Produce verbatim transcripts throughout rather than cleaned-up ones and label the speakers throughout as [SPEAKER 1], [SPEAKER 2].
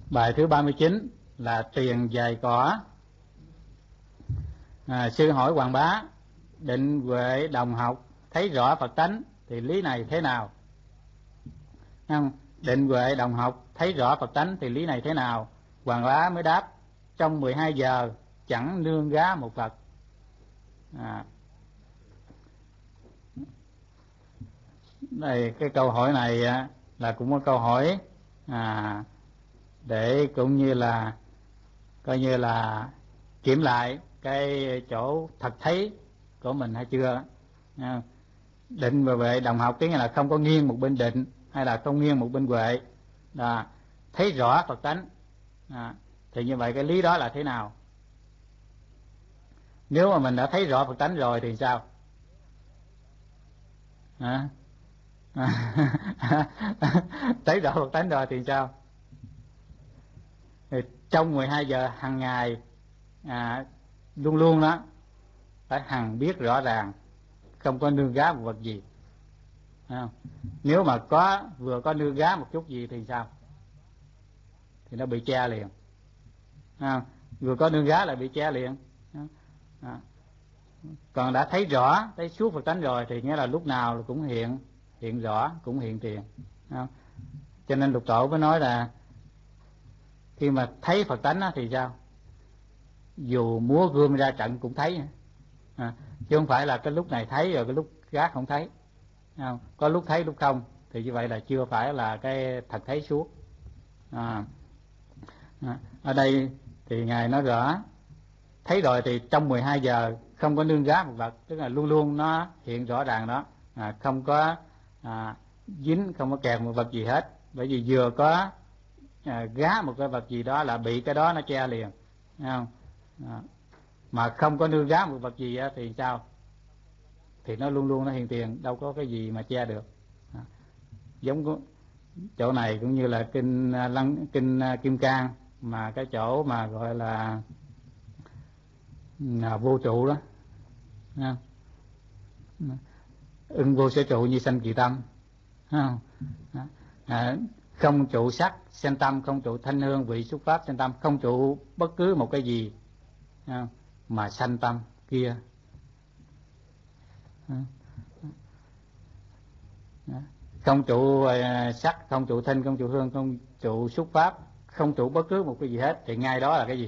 [SPEAKER 1] Bài thứ ba mươi chín là tiền dài cỏ. À, sư hỏi Hoàng Bá: định huệ đồng học thấy rõ Phật tánh thì lý này thế nào? Không? Định huệ đồng học thấy rõ Phật tánh thì lý này thế nào? Hoàng Bá mới đáp: trong mười hai giờ chẳng nương gá một Phật. À, đây cái câu hỏi này là cũng có câu hỏi à, để cũng như là coi như là kiểm lại cái chỗ thật thấy của mình hay chưa. À, định và huệ đồng học tiếng là không có nghiêng một bên định hay là không nghiêng một bên huệ, là thấy rõ Phật tánh. À, thì như vậy cái lý đó là thế nào? Nếu mà mình đã thấy rõ Phật tánh rồi thì sao? À, thấy rõ Phật tánh rồi thì sao? Thì trong mười hai giờ hàng ngày à, luôn luôn đó phải hằng biết rõ ràng, không có nương gá một vật gì. À, nếu mà có vừa có nương gá một chút gì thì sao? Thì nó bị che liền. À, vừa có nương gá là bị che liền. À, còn đã thấy rõ, thấy suốt Phật tánh rồi thì nghĩa là lúc nào cũng hiện hiện rõ, cũng hiện tiền. À, cho nên Lục Tổ mới nói là khi mà thấy Phật tánh thì sao? Dù múa gươm ra trận cũng thấy. À, chứ không phải là cái lúc này thấy rồi cái lúc gác không thấy. À, có lúc thấy lúc không, thì như vậy là chưa phải là cái thật thấy suốt. À, à, ở đây thì Ngài nói rõ thấy rồi thì trong mười hai giờ không có nương gá một vật, tức là luôn luôn nó hiện rõ ràng đó, à, không có à, dính, không có kèm một vật gì hết. Bởi vì vừa có à, gá một cái vật gì đó là bị cái đó nó che liền, thấy không? À, mà không có nương gá một vật gì á, thì sao? Thì nó luôn luôn nó hiện tiền, đâu có cái gì mà che được. À, giống có, chỗ này cũng như là kinh lăng kinh Kim Cang, mà cái chỗ mà gọi là à, vô trụ đó, à, ưng vô sở trụ như sanh kỳ tâm, à, à, không trụ sắc sanh tâm, không trụ thanh hương vị xúc pháp sanh tâm, không trụ bất cứ một cái gì à, mà sanh tâm kia. À, à, không trụ à, sắc, không trụ thanh, không trụ hương, không trụ xúc pháp, không trụ bất cứ một cái gì hết, thì ngay đó là cái gì?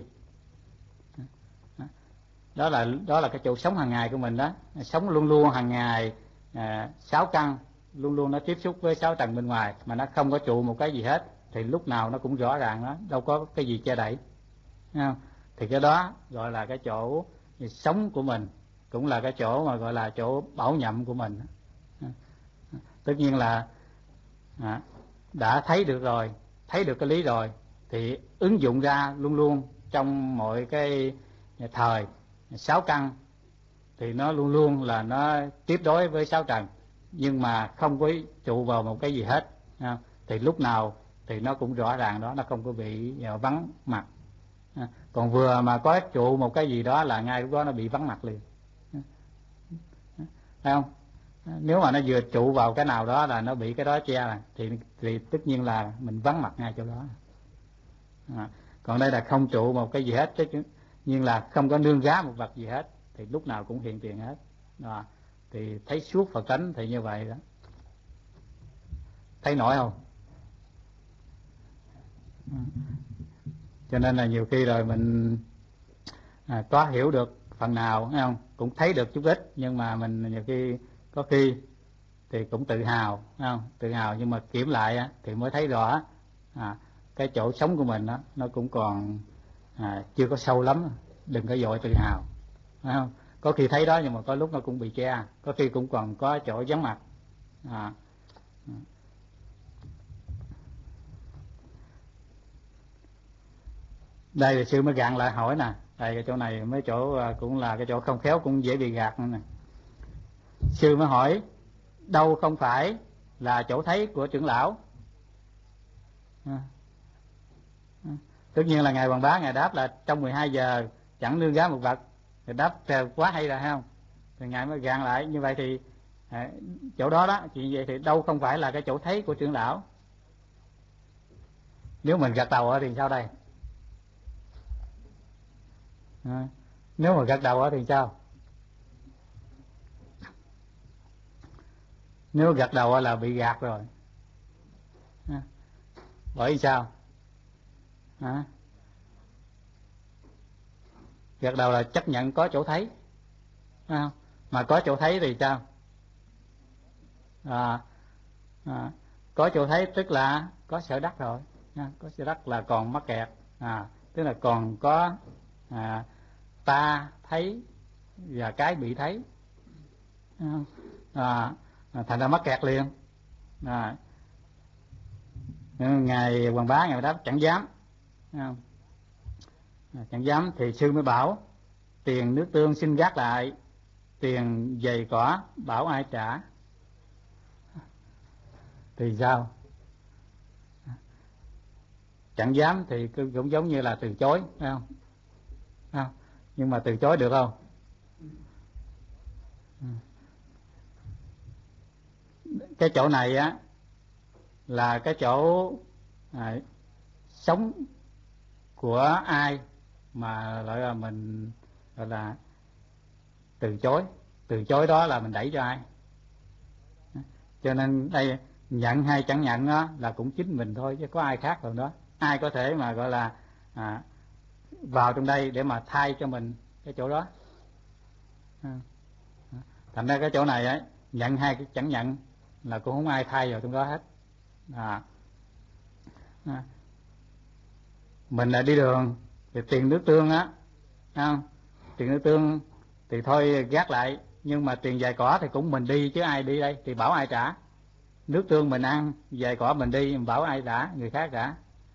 [SPEAKER 1] Đó là đó là cái chỗ sống hàng ngày của mình đó, sống luôn luôn hàng ngày à, sáu căn luôn luôn nó tiếp xúc với sáu tầng bên ngoài mà nó không có trụ một cái gì hết, thì lúc nào nó cũng rõ ràng đó, đâu có cái gì che đậy. Không? Thì cái đó gọi là cái chỗ sống của mình, cũng là cái chỗ mà gọi là chỗ bảo nhậm của mình. Tất nhiên là à, đã thấy được rồi, thấy được cái lý rồi thì ứng dụng ra luôn luôn trong mọi cái thời sáu căn, thì nó luôn luôn là nó tiếp đối với sáu trần, nhưng mà không có trụ vào một cái gì hết. À, thì lúc nào thì nó cũng rõ ràng đó, nó không có bị vắng mặt. À, còn vừa mà có trụ một cái gì đó là ngay lúc đó nó bị vắng mặt liền. À, thấy không? Nếu mà nó vừa trụ vào cái nào đó là nó bị cái đó che, thì, thì tất nhiên là mình vắng mặt ngay chỗ đó. À, còn đây là không trụ một cái gì hết, tất nhiên là không có nương gá một vật gì hết, thì lúc nào cũng hiện tiền hết. À, thì thấy suốt Phật tánh thì như vậy đó. Thấy nổi không? À, cho nên là nhiều khi rồi mình à, có hiểu được phần nào, thấy không? Cũng thấy được chút ít, nhưng mà mình nhiều khi có khi thì cũng tự hào, thấy không? Tự hào nhưng mà kiểm lại á, thì mới thấy rõ à, cái chỗ sống của mình đó, nó cũng còn à, chưa có sâu lắm. Đừng có vội tự hào, thấy không? Có khi thấy đó nhưng mà có lúc nó cũng bị che, có khi cũng còn có chỗ vắng mặt. À, đây là sư mới gạn lại hỏi nè. Đây cái chỗ này mấy chỗ cũng là cái chỗ không khéo, cũng dễ bị gạt nữa nè. Sư mới hỏi đâu không phải là chỗ thấy của trưởng lão. À, à, tất nhiên là ngài Hoàng Bá ngài đáp là trong mười hai giờ chẳng nương gá một vật. Thì đáp quá hay rồi, hay không? Thì ngài mới gạn lại như vậy thì à, chỗ đó đó, chuyện vậy thì đâu không phải là cái chỗ thấy của trưởng lão. Nếu mình gật đầu thì sao đây? À, nếu mà gật đầu thì sao? Nếu gật đầu là bị gạt rồi. À, bởi sao? À, gật đầu là chấp nhận có chỗ thấy, à, mà có chỗ thấy thì sao? À, à, có chỗ thấy tức là có sở đắc rồi, à, có sở đắc là còn mắc kẹt, à, tức là còn có à, ta thấy và cái bị thấy, à, à, thành ra mắc kẹt liền. À, ngài Hoàng Bá ngài đáp chẳng dám, à, chẳng dám thì sư mới bảo tiền nước tương xin gác lại, tiền giày cỏ bảo ai trả. Thì sao? Chẳng dám thì cũng giống như là từ chối, phải không? Không? Nhưng mà từ chối được không? Cái chỗ này á là cái chỗ à, sống của ai mà gọi là mình gọi là từ chối. Từ chối đó là mình đẩy cho ai? Cho nên đây nhận hay chẳng nhận đó là cũng chính mình thôi, chứ có ai khác đâu đó. Ai có thể mà gọi là à, vào trong đây để mà thay cho mình cái chỗ đó. À, thành ra cái chỗ này ấy, nhận hay chẳng nhận là cũng không ai thay vào trong đó hết. À, à, mình là đi đường thì tiền nước tương á, không? Tiền nước tương thì thôi gác lại, nhưng mà tiền giày cỏ thì cũng mình đi chứ ai đi đây, thì bảo ai trả? Nước tương mình ăn, giày cỏ mình đi, bảo ai trả? Người khác trả.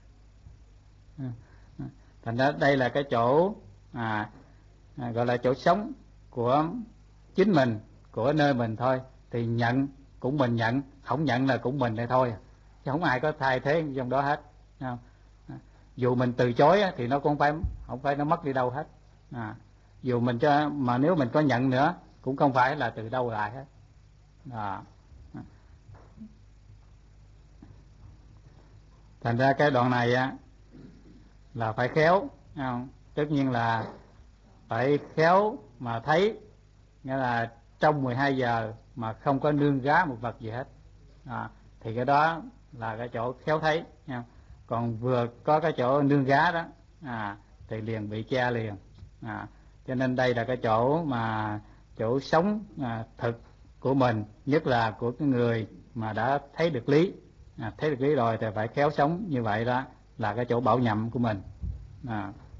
[SPEAKER 1] Thành ra đây là cái chỗ à, à, gọi là chỗ sống của chính mình, của nơi mình thôi. Thì nhận cũng mình nhận, không nhận là cũng mình đây thôi, chứ không ai có thay thế trong đó hết. Không? Dù mình từ chối thì nó cũng phải không phải nó mất đi đâu hết. À, dù mình cho mà nếu mình có nhận nữa cũng không phải là từ đâu lại hết. À, thành ra cái đoạn này á là phải khéo, không? Tất nhiên là phải khéo mà thấy, nghĩa là trong mười hai giờ mà không có nương gá một vật gì hết, à, thì cái đó là cái chỗ khéo thấy nha. Còn vừa có cái chỗ nương gá đó à, thì liền bị che liền. À, cho nên đây là cái chỗ mà chỗ sống à, thực của mình, nhất là của cái người mà đã thấy được lý, à, thấy được lý rồi thì phải khéo sống như vậy, đó là cái chỗ bảo nhậm của mình. À,